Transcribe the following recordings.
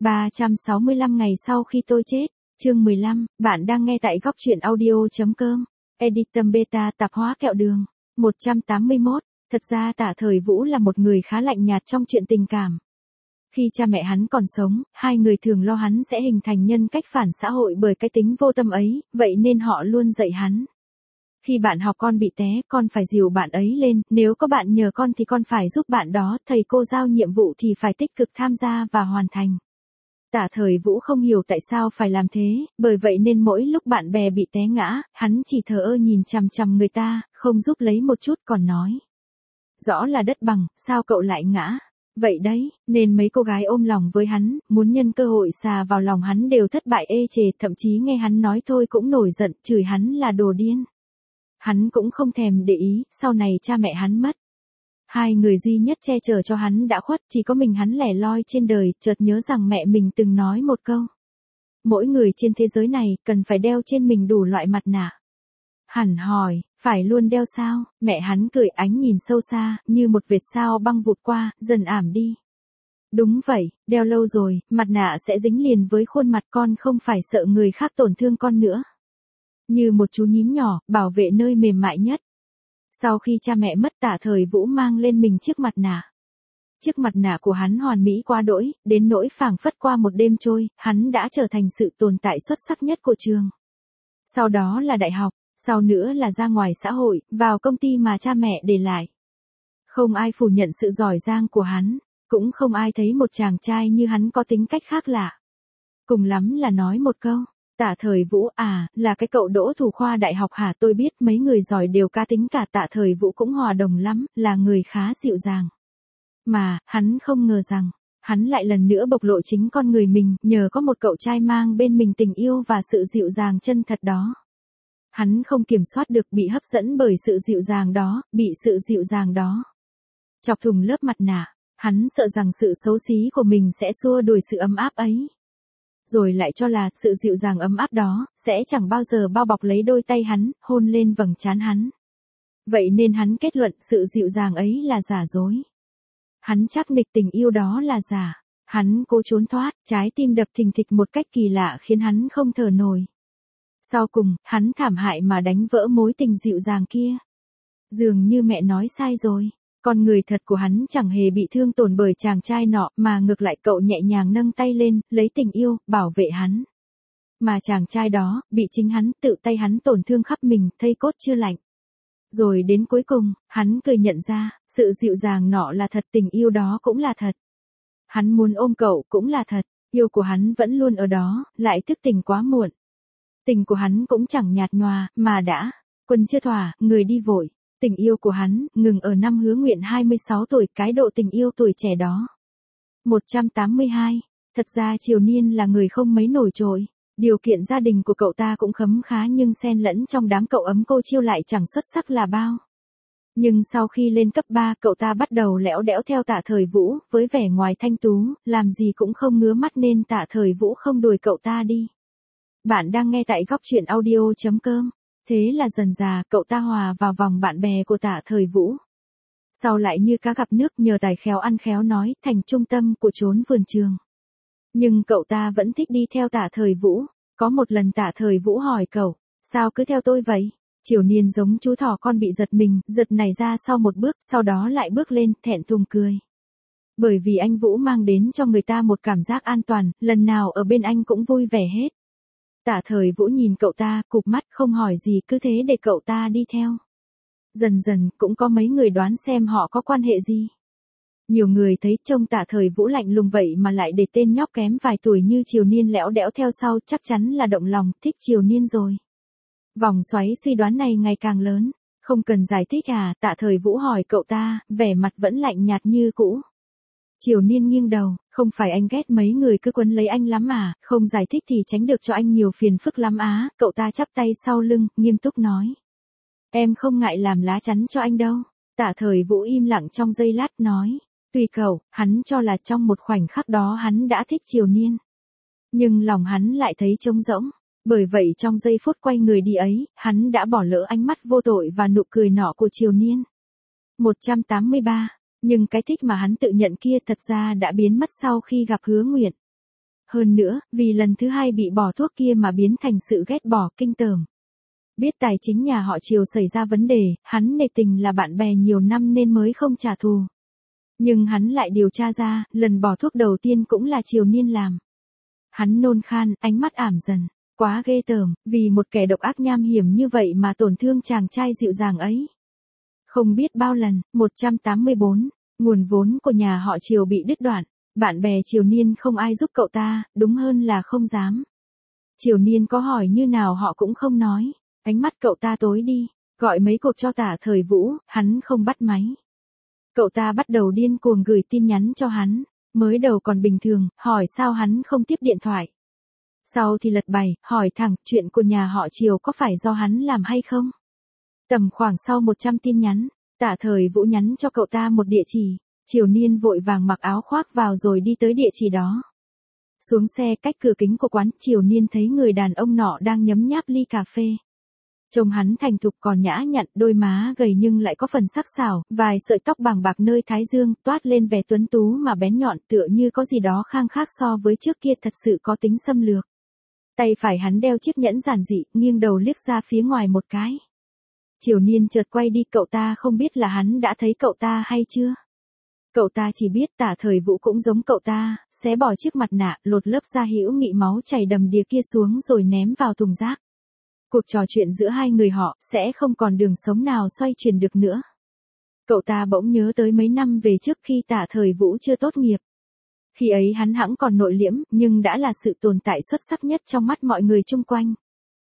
365 ngày sau khi tôi chết, chương 15, bạn đang nghe tại góc truyện audio.com, Editum Beta tạp hóa kẹo đường, 181, thật ra Tạ Thời Vũ là một người khá lạnh nhạt trong chuyện tình cảm. Khi cha mẹ hắn còn sống, hai người thường lo hắn sẽ hình thành nhân cách phản xã hội bởi cái tính vô tâm ấy, vậy nên họ luôn dạy hắn. Khi bạn học con bị té, con phải dìu bạn ấy lên, nếu có bạn nhờ con thì con phải giúp bạn đó, thầy cô giao nhiệm vụ thì phải tích cực tham gia và hoàn thành. Tạ Thời Vũ không hiểu tại sao phải làm thế, bởi vậy nên mỗi lúc bạn bè bị té ngã, hắn chỉ thờ ơ nhìn chằm chằm người ta, không giúp lấy một chút còn nói. Rõ là đất bằng, sao cậu lại ngã? Vậy đấy, nên mấy cô gái ôm lòng với hắn, muốn nhân cơ hội xà vào lòng hắn đều thất bại ê chề, thậm chí nghe hắn nói thôi cũng nổi giận, chửi hắn là đồ điên. Hắn cũng không thèm để ý, sau này cha mẹ hắn mất. Hai người duy nhất che chở cho hắn đã khuất, chỉ có mình hắn lẻ loi trên đời, chợt nhớ rằng mẹ mình từng nói một câu. Mỗi người trên thế giới này, cần phải đeo trên mình đủ loại mặt nạ. Hắn hỏi, phải luôn đeo sao? Mẹ hắn cười ánh nhìn sâu xa, như một vệt sao băng vụt qua, dần ảm đi. Đúng vậy, đeo lâu rồi, mặt nạ sẽ dính liền với khuôn mặt con, không phải sợ người khác tổn thương con nữa. Như một chú nhím nhỏ, bảo vệ nơi mềm mại nhất. Sau khi cha mẹ mất, Tạ Thời Vũ mang lên mình chiếc mặt nạ. Chiếc mặt nạ của hắn hoàn mỹ quá đỗi, đến nỗi phảng phất qua một đêm trôi, hắn đã trở thành sự tồn tại xuất sắc nhất của trường. Sau đó là đại học, sau nữa là ra ngoài xã hội, vào công ty mà cha mẹ để lại. Không ai phủ nhận sự giỏi giang của hắn, cũng không ai thấy một chàng trai như hắn có tính cách khác lạ. Cùng lắm là nói một câu. Tạ Thời Vũ à, là cái cậu đỗ thủ khoa đại học hả? Tôi biết mấy người giỏi đều cá tính cả, Tạ Thời Vũ cũng hòa đồng lắm, là người khá dịu dàng. Mà, hắn không ngờ rằng, hắn lại lần nữa bộc lộ chính con người mình, nhờ có một cậu trai mang bên mình tình yêu và sự dịu dàng chân thật đó. Hắn không kiểm soát được, bị hấp dẫn bởi sự dịu dàng đó, bị sự dịu dàng đó chọc thủng lớp mặt nạ, hắn sợ rằng sự xấu xí của mình sẽ xua đuổi sự ấm áp ấy. Rồi lại cho là sự dịu dàng ấm áp đó sẽ chẳng bao giờ bao bọc lấy đôi tay hắn, hôn lên vầng trán hắn. Vậy nên hắn kết luận sự dịu dàng ấy là giả dối. Hắn chắc nịch tình yêu đó là giả. Hắn cố trốn thoát, trái tim đập thình thịch một cách kỳ lạ khiến hắn không thở nổi. Sau cùng, hắn thảm hại mà đánh vỡ mối tình dịu dàng kia. Dường như mẹ nói sai rồi. Con người thật của hắn chẳng hề bị thương tổn bởi chàng trai nọ, mà ngược lại cậu nhẹ nhàng nâng tay lên, lấy tình yêu, bảo vệ hắn. Mà chàng trai đó, bị chính hắn, tự tay hắn tổn thương khắp mình, thây cốt chưa lạnh. Rồi đến cuối cùng, hắn cười nhận ra, sự dịu dàng nọ là thật, tình yêu đó cũng là thật. Hắn muốn ôm cậu cũng là thật, yêu của hắn vẫn luôn ở đó, lại thức tỉnh quá muộn. Tình của hắn cũng chẳng nhạt nhòa, mà đã, quân chưa thỏa, người đi vội. Tình yêu của hắn, ngừng ở năm hứa nguyện 26 tuổi, cái độ tình yêu tuổi trẻ đó. 182. Thật ra Triều Niên là người không mấy nổi trội. Điều kiện gia đình của cậu ta cũng khấm khá, nhưng xen lẫn trong đám cậu ấm cô chiêu lại chẳng xuất sắc là bao. Nhưng sau khi lên cấp 3, cậu ta bắt đầu lẽo đẽo theo Tạ Thời Vũ, với vẻ ngoài thanh tú, làm gì cũng không ngứa mắt nên Tạ Thời Vũ không đuổi cậu ta đi. Bạn đang nghe tại góc truyện audio.com. Thế là dần dà, cậu ta hòa vào vòng bạn bè của Tạ Thời Vũ. Sau lại như cá gặp nước, nhờ tài khéo ăn khéo nói, thành trung tâm của chốn vườn trường. Nhưng cậu ta vẫn thích đi theo Tạ Thời Vũ. Có một lần Tạ Thời Vũ hỏi cậu, sao cứ theo tôi vậy? Triều Niên giống chú thỏ con bị giật mình, giật nảy ra sau một bước, sau đó lại bước lên, thẹn thùng cười. Bởi vì anh Vũ mang đến cho người ta một cảm giác an toàn, lần nào ở bên anh cũng vui vẻ hết. Tạ Thời Vũ nhìn cậu ta, cụp mắt không hỏi gì, cứ thế để cậu ta đi theo. Dần dần, cũng có mấy người đoán xem họ có quan hệ gì. Nhiều người thấy trông Tạ Thời Vũ lạnh lùng vậy mà lại để tên nhóc kém vài tuổi như Triều Niên lẽo đẽo theo sau, chắc chắn là động lòng, thích Triều Niên rồi. Vòng xoáy suy đoán này ngày càng lớn. Không cần giải thích à? Tạ Thời Vũ hỏi cậu ta, vẻ mặt vẫn lạnh nhạt như cũ. Triều Niên nghiêng đầu, không phải anh ghét mấy người cứ quấn lấy anh lắm à, không giải thích thì tránh được cho anh nhiều phiền phức lắm á, cậu ta chắp tay sau lưng, nghiêm túc nói. Em không ngại làm lá chắn cho anh đâu. Tạ Thời Vũ im lặng trong giây lát nói, tùy cậu, hắn cho là trong một khoảnh khắc đó hắn đã thích Triều Niên. Nhưng lòng hắn lại thấy trống rỗng, bởi vậy trong giây phút quay người đi ấy, hắn đã bỏ lỡ ánh mắt vô tội và nụ cười nọ của Triều Niên. 183. Nhưng cái thích mà hắn tự nhận kia thật ra đã biến mất sau khi gặp Hứa Nguyện. Hơn nữa, vì lần thứ hai bị bỏ thuốc kia mà biến thành sự ghét bỏ kinh tởm. Biết tài chính nhà họ Triều xảy ra vấn đề, hắn nể tình là bạn bè nhiều năm nên mới không trả thù. Nhưng hắn lại điều tra ra, lần bỏ thuốc đầu tiên cũng là Triều Niên làm. Hắn nôn khan, ánh mắt ảm dần. Quá ghê tởm, vì một kẻ độc ác nham hiểm như vậy mà tổn thương chàng trai dịu dàng ấy. Không biết bao lần, 184, nguồn vốn của nhà họ Triều bị đứt đoạn. Bạn bè Triều Niên không ai giúp cậu ta, đúng hơn là không dám. Triều Niên có hỏi như nào họ cũng không nói. Ánh mắt cậu ta tối đi, gọi mấy cuộc cho Tả Thời Vũ, hắn không bắt máy. Cậu ta bắt đầu điên cuồng gửi tin nhắn cho hắn. Mới đầu còn bình thường, hỏi sao hắn không tiếp điện thoại. Sau thì lật bài, hỏi thẳng chuyện của nhà họ Triều có phải do hắn làm hay không. Tầm khoảng sau 100 tin nhắn, Tả Thời Vũ nhắn cho cậu ta một địa chỉ. Triều Niên vội vàng mặc áo khoác vào rồi đi tới địa chỉ đó. Xuống xe cách cửa kính của quán, Triều Niên thấy người đàn ông nọ đang nhấm nháp ly cà phê. Trông hắn thành thục còn nhã nhặn, đôi má gầy nhưng lại có phần sắc sảo, vài sợi tóc bàng bạc nơi thái dương, toát lên vẻ tuấn tú mà bén nhọn, tựa như có gì đó khang khác so với trước kia, thật sự có tính xâm lược. Tay phải hắn đeo chiếc nhẫn giản dị, nghiêng đầu liếc ra phía ngoài một cái. Triều Niên chợt quay đi, cậu ta không biết là hắn đã thấy cậu ta hay chưa. Cậu ta chỉ biết Tả Thời Vũ cũng giống cậu ta, xé bỏ chiếc mặt nạ, lột lớp da hữu nghị máu chảy đầm đìa kia xuống rồi ném vào thùng rác. Cuộc trò chuyện giữa hai người họ sẽ không còn đường sống nào xoay chuyển được nữa. Cậu ta bỗng nhớ tới mấy năm về trước khi Tả Thời Vũ chưa tốt nghiệp. Khi ấy hắn hẵng còn nội liễm, nhưng đã là sự tồn tại xuất sắc nhất trong mắt mọi người chung quanh.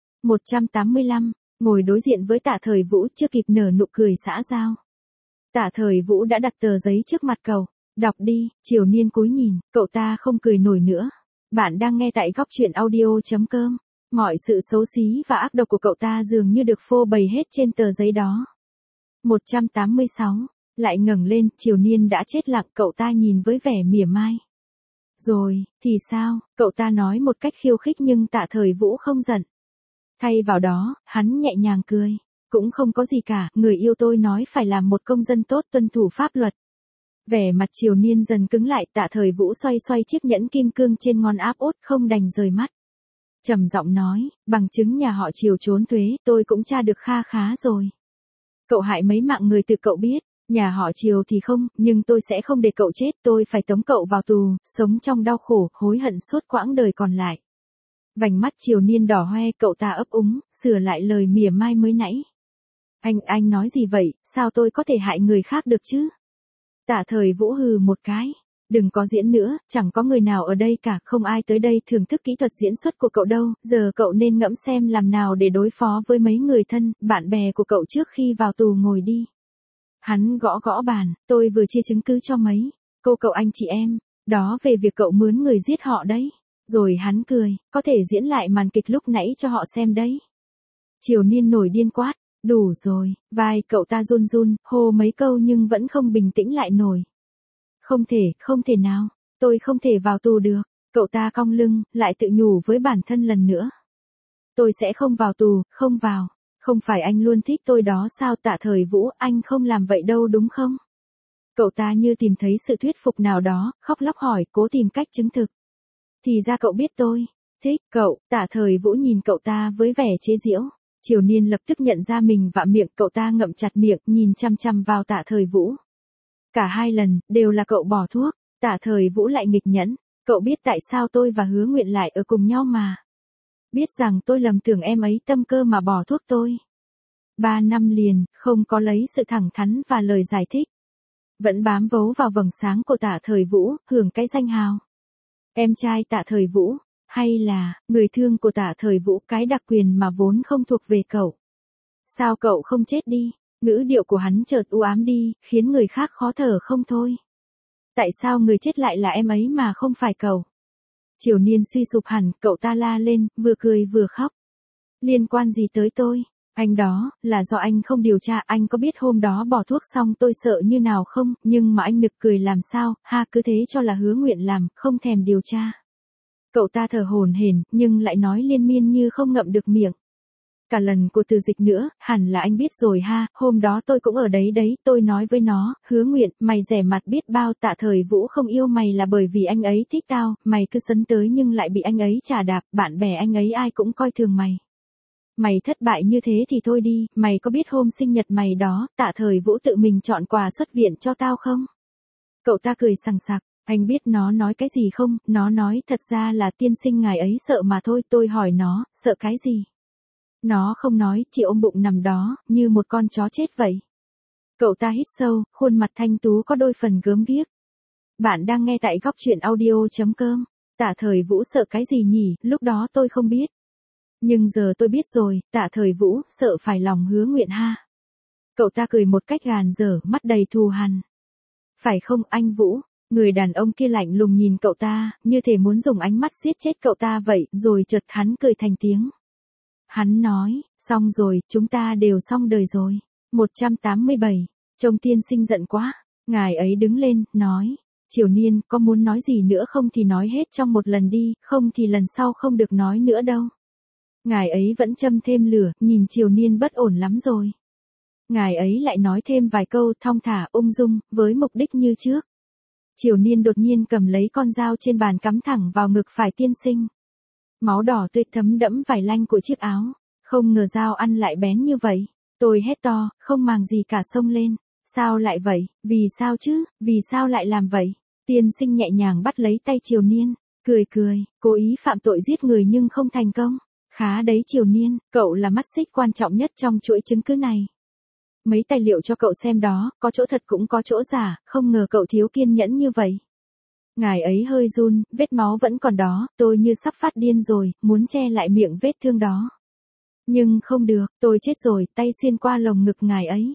185, ngồi đối diện với Tả Thời Vũ chưa kịp nở nụ cười xã giao. Tả Thời Vũ đã đặt tờ giấy trước mặt cậu. Đọc đi. Triều Niên cúi nhìn, cậu ta không cười nổi nữa. Bạn đang nghe tại góc truyện audio.com. Mọi sự xấu xí và ác độc của cậu ta dường như được phô bày hết trên tờ giấy đó. 186, lại ngẩng lên, Triều Niên đã chết lặng, cậu ta nhìn với vẻ mỉa mai. Rồi, thì sao? Cậu ta nói một cách khiêu khích nhưng Tả Thời Vũ không giận. Thay vào đó, hắn nhẹ nhàng cười. Cũng không có gì cả, người yêu tôi nói phải làm một công dân tốt, tuân thủ pháp luật. Vẻ mặt Triều Niên dần cứng lại, Tả Thời Vũ xoay xoay chiếc nhẫn kim cương trên ngón áp út, không đành rời mắt. Trầm giọng nói, bằng chứng nhà họ Triều trốn thuế, tôi cũng tra được kha khá rồi. Cậu hại mấy mạng người tự cậu biết, nhà họ Triều thì không, nhưng tôi sẽ không để cậu chết, tôi phải tống cậu vào tù, sống trong đau khổ, hối hận suốt quãng đời còn lại. Vành mắt Triều Niên đỏ hoe, cậu ta ấp úng, sửa lại lời mỉa mai mới nãy. Anh nói gì vậy, sao tôi có thể hại người khác được chứ? Tả Thời Vũ hừ một cái. Đừng có diễn nữa, chẳng có người nào ở đây cả, không ai tới đây thưởng thức kỹ thuật diễn xuất của cậu đâu, giờ cậu nên ngẫm xem làm nào để đối phó với mấy người thân, bạn bè của cậu trước khi vào tù ngồi đi. Hắn gõ gõ bàn, tôi vừa chia chứng cứ cho mấy cô cậu anh chị em, đó về việc cậu mướn người giết họ đấy. Rồi hắn cười, có thể diễn lại màn kịch lúc nãy cho họ xem đấy. Triều Niên nổi điên quát, đủ rồi, vai cậu ta run run, hô mấy câu nhưng vẫn không bình tĩnh lại nổi. Không thể nào, tôi không thể vào tù được. Cậu ta cong lưng, lại tự nhủ với bản thân lần nữa. Tôi sẽ không vào tù, không vào. Không phải anh luôn thích tôi đó sao? Tả Thời Vũ, anh không làm vậy đâu đúng không? Cậu ta như tìm thấy sự thuyết phục nào đó, khóc lóc hỏi, cố tìm cách chứng thực. Thì ra cậu biết tôi thích cậu. Tả Thời Vũ nhìn cậu ta với vẻ chế giễu. Triều Niên lập tức nhận ra mình vạ miệng, cậu ta ngậm chặt miệng, nhìn chăm chăm vào Tả Thời Vũ. Cả hai lần, đều là cậu bỏ thuốc. Tả Thời Vũ lại nghịch nhẫn. Cậu biết tại sao tôi và Hứa Nguyện lại ở cùng nhau mà. Biết rằng tôi lầm tưởng em ấy tâm cơ mà bỏ thuốc tôi. 3 năm liền, không có lấy sự thẳng thắn và lời giải thích. Vẫn bám vấu vào vầng sáng của Tả Thời Vũ, hưởng cái danh hào. Em trai Tả Thời Vũ, hay là, người thương của Tả Thời Vũ, cái đặc quyền mà vốn không thuộc về cậu. Sao cậu không chết đi? Ngữ điệu của hắn chợt u ám đi, khiến người khác khó thở không thôi. Tại sao người chết lại là em ấy mà không phải cậu? Triều Niên suy sụp hẳn, cậu ta la lên, vừa cười vừa khóc. Liên quan gì tới tôi? Anh đó, là do anh không điều tra, anh có biết hôm đó bỏ thuốc xong tôi sợ như nào không, nhưng mà anh nực cười làm sao, ha cứ thế cho là Hứa Nguyện làm, không thèm điều tra. Cậu ta thở hổn hển, nhưng lại nói liên miên như không ngậm được miệng. Cả lần của Từ Dịch nữa, hẳn là anh biết rồi ha, hôm đó tôi cũng ở đấy đấy, tôi nói với nó, Hứa Nguyện, mày rẻ mặt biết bao, Tạ Thời Vũ không yêu mày là bởi vì anh ấy thích tao, mày cứ sấn tới nhưng lại bị anh ấy chà đạp, bạn bè anh ấy ai cũng coi thường mày. Mày thất bại như thế thì thôi đi, mày có biết hôm sinh nhật mày đó, Tạ Thời Vũ tự mình chọn quà xuất viện cho tao không? Cậu ta cười sằng sặc, anh biết nó nói cái gì không, nó nói thật ra là tiên sinh ngài ấy sợ mà thôi, tôi hỏi nó, sợ cái gì? Nó không nói, chỉ ôm bụng nằm đó, như một con chó chết vậy. Cậu ta hít sâu, khuôn mặt thanh tú có đôi phần gớm ghiếc. Bạn đang nghe tại góc truyện audio.com. Tạ Thời Vũ sợ cái gì nhỉ, lúc đó tôi không biết. Nhưng giờ tôi biết rồi, Tạ Thời Vũ, sợ phải lòng Hứa Nguyện ha. Cậu ta cười một cách gàn dở, mắt đầy thù hằn. Phải không anh Vũ? Người đàn ông kia lạnh lùng nhìn cậu ta, như thể muốn dùng ánh mắt giết chết cậu ta vậy, rồi chợt hắn cười thành tiếng. Hắn nói, xong rồi, chúng ta đều xong đời rồi. 187. Trông tiên sinh giận quá. Ngài ấy đứng lên, nói. Triều Niên, có muốn nói gì nữa không thì nói hết trong một lần đi, không thì lần sau không được nói nữa đâu. Ngài ấy vẫn châm thêm lửa, nhìn Triều Niên bất ổn lắm rồi. Ngài ấy lại nói thêm vài câu thong thả ung dung, với mục đích như trước. Triều Niên đột nhiên cầm lấy con dao trên bàn cắm thẳng vào ngực phải tiên sinh. Máu đỏ tươi thấm đẫm vải lanh của chiếc áo. Không ngờ dao ăn lại bén như vậy. Tôi hét to, không màng gì cả xông lên. Sao lại vậy? Vì sao chứ? Vì sao lại làm vậy? Tiên sinh nhẹ nhàng bắt lấy tay Triều Niên, cười cười, cố ý phạm tội giết người nhưng không thành công. Khá đấy Triều Niên, cậu là mắt xích quan trọng nhất trong chuỗi chứng cứ này. Mấy tài liệu cho cậu xem đó, có chỗ thật cũng có chỗ giả, không ngờ cậu thiếu kiên nhẫn như vậy. Ngài ấy hơi run, vết máu vẫn còn đó, tôi như sắp phát điên rồi, muốn che lại miệng vết thương đó. Nhưng không được, tôi chết rồi, tay xuyên qua lồng ngực ngài ấy.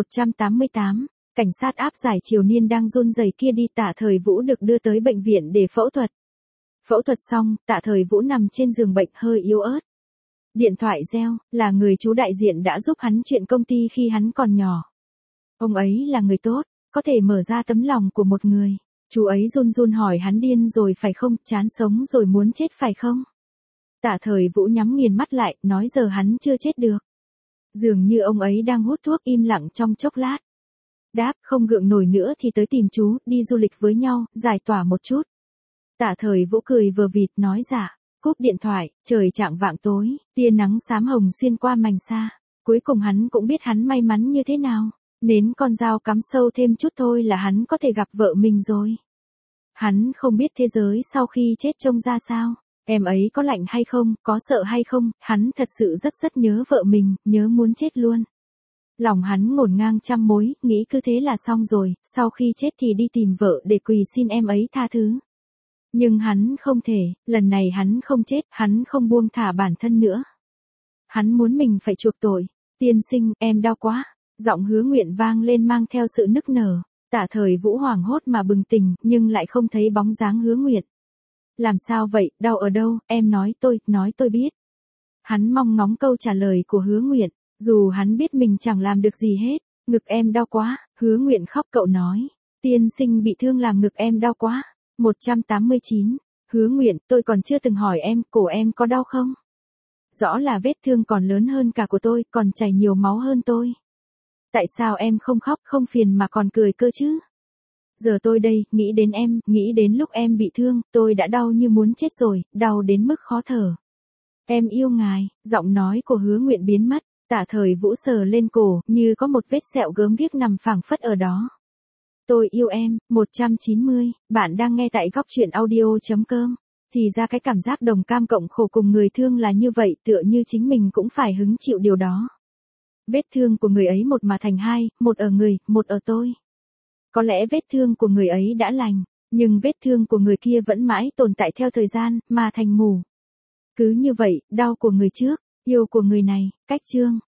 188, cảnh sát áp giải Triều Niên đang run rẩy kia đi. Tạ Thời Vũ được đưa tới bệnh viện để phẫu thuật. Phẫu thuật xong, Tạ Thời Vũ nằm trên giường bệnh hơi yếu ớt. Điện thoại reo, là người chú đại diện đã giúp hắn chuyện công ty khi hắn còn nhỏ. Ông ấy là người tốt, có thể mở ra tấm lòng của một người. Chú ấy run run hỏi hắn điên rồi phải không, chán sống rồi muốn chết phải không? Tạ Thời Vũ nhắm nghiền mắt lại, nói giờ hắn chưa chết được. Dường như ông ấy đang hút thuốc im lặng trong chốc lát. Đáp, không gượng nổi nữa thì tới tìm chú, đi du lịch với nhau, giải tỏa một chút. Tạ Thời Vũ cười vờ vịt nói dạ, cúp điện thoại, trời chạng vạng tối, tia nắng xám hồng xuyên qua mành xa. Cuối cùng hắn cũng biết hắn may mắn như thế nào. Nến con dao cắm sâu thêm chút thôi là hắn có thể gặp vợ mình rồi. Hắn không biết thế giới sau khi chết trông ra sao. Em ấy có lạnh hay không, có sợ hay không, hắn thật sự rất nhớ vợ mình, nhớ muốn chết luôn. Lòng hắn ngổn ngang trăm mối, nghĩ cứ thế là xong rồi, sau khi chết thì đi tìm vợ để quỳ xin em ấy tha thứ. Nhưng hắn không thể, lần này hắn không chết, hắn không buông thả bản thân nữa. Hắn muốn mình phải chuộc tội. Tiên sinh, em đau quá. Giọng Hứa Nguyện vang lên mang theo sự nức nở. Tạ Thời Vũ hoảng hốt mà bừng tỉnh, nhưng lại không thấy bóng dáng Hứa Nguyện. Làm sao vậy, đau ở đâu, em nói tôi biết. Hắn mong ngóng câu trả lời của Hứa Nguyện, dù hắn biết mình chẳng làm được gì hết. Ngực em đau quá, Hứa Nguyện khóc cậu nói. Tiên sinh bị thương làm ngực em đau quá. 189, Hứa Nguyện, tôi còn chưa từng hỏi em, cổ em có đau không? Rõ là vết thương còn lớn hơn cả của tôi, còn chảy nhiều máu hơn tôi. Tại sao em không khóc không phiền mà còn cười cơ chứ? Giờ tôi đây, nghĩ đến em, nghĩ đến lúc em bị thương, tôi đã đau như muốn chết rồi, đau đến mức khó thở. Em yêu ngài, giọng nói của Hứa Nguyện biến mất, Tạ Thời Vũ sờ lên cổ, như có một vết sẹo gớm ghiếc nằm phảng phất ở đó. Tôi yêu em, 190, bạn đang nghe tại góc truyện audio.com. Thì ra cái cảm giác đồng cam cộng khổ cùng người thương là như vậy, tựa như chính mình cũng phải hứng chịu điều đó. Vết thương của người ấy một mà thành hai, một ở người, một ở tôi. Có lẽ vết thương của người ấy đã lành, nhưng vết thương của người kia vẫn mãi tồn tại theo thời gian, mà thành mù. Cứ như vậy, đau của người trước, yêu của người này, cách chương.